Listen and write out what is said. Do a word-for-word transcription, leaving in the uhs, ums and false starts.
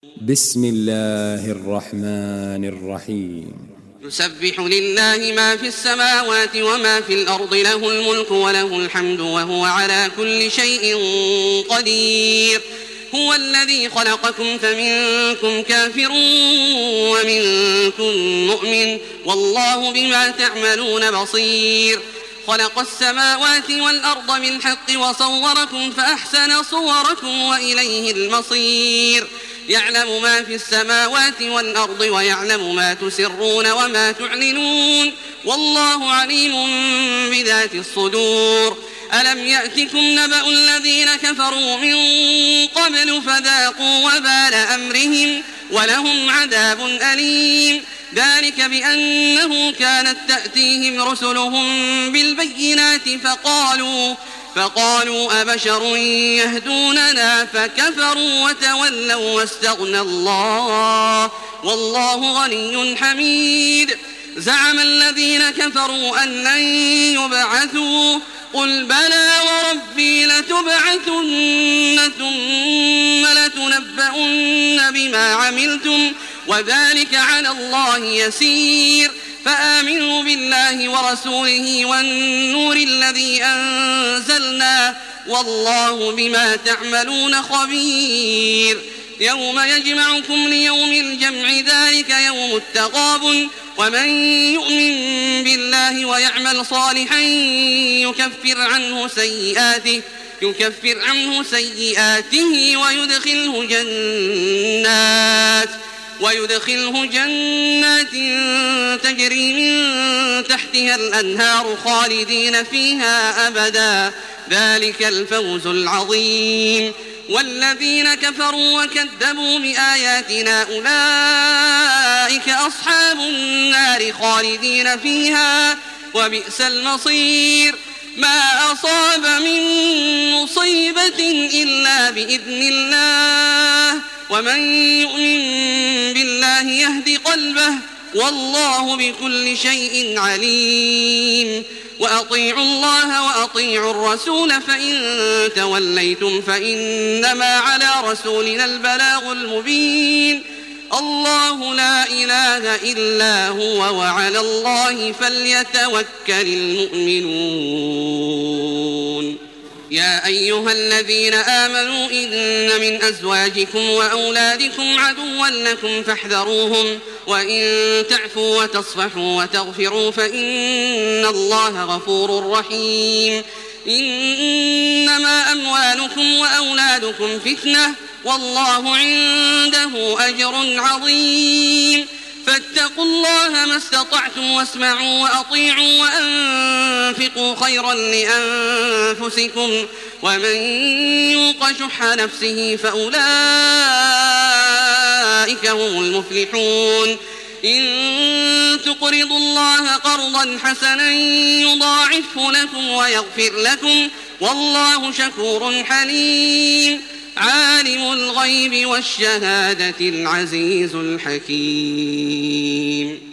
بسم الله الرحمن الرحيم. يسبح لله ما في السماوات وما في الأرض، له الملك وله الحمد وهو على كل شيء قدير. هو الذي خلقكم فمنكم كافر ومنكم مؤمن، والله بما تعملون بصير. خلق السماوات والأرض بالحق وصوركم فأحسن صوركم وإليه المصير. يعلم ما في السماوات والأرض ويعلم ما تسرون وما تعلنون، والله عليم بذات الصدور. ألم يأتكم نبأ الذين كفروا من قبل فذاقوا وبال أمرهم ولهم عذاب أليم. ذلك بأنه كانت تأتيهم رسلهم بالبينات فقالوا فقالوا أبشر يهدوننا فكفروا وتولوا واستغنى الله والله غني حميد. زعم الذين كفروا أن لن يبعثوا، قل بلى وربي لتبعثن ثم لتنبؤن بما عملتم وذلك على الله يسير. فآمنوا بالله ورسوله والنور الذي أنزلنا، والله بما تعملون خبير. يوم يجمعكم ليوم الجمع، ذلك يوم التغابن. ومن يؤمن بالله ويعمل صالحا يكفر عنه سيئاته يكفر عنه سيئاته ويدخله جنات ويدخله جنات تجري من تحتها الأنهار خالدين فيها أبدا، ذلك الفوز العظيم. والذين كفروا وكذبوا بآياتنا أولئك أصحاب النار خالدين فيها وبئس المصير. ما أصاب من مصيبة إلا بإذن الله، ومن يؤمن بالله يهد قلبه، والله بكل شيء عليم. وأطيعوا الله وأطيعوا الرسول، فإن توليتم فإنما على رسولنا البلاغ المبين. الله لا إله إلا هو وعلى الله فليتوكل المؤمنون. يا أيها الذين آمنوا إن من أزواجكم وأولادكم عدوا لكم فاحذروهم، وإن تعفوا وتصفحوا وتغفروا فإن الله غفور رحيم. إنما أموالكم وأولادكم فتنة، والله عنده أجر عظيم. فاتقوا الله ما استطعتم واسمعوا وأطيعوا وأنفقوا خيرا لأنفسكم، ومن يوق شح نفسه فأولئك هم المفلحون. إن تقرضوا الله قرضا حسنا يضاعفه لكم ويغفر لكم، والله شكور حليم. عالم الغيب والشهادة العزيز الحكيم.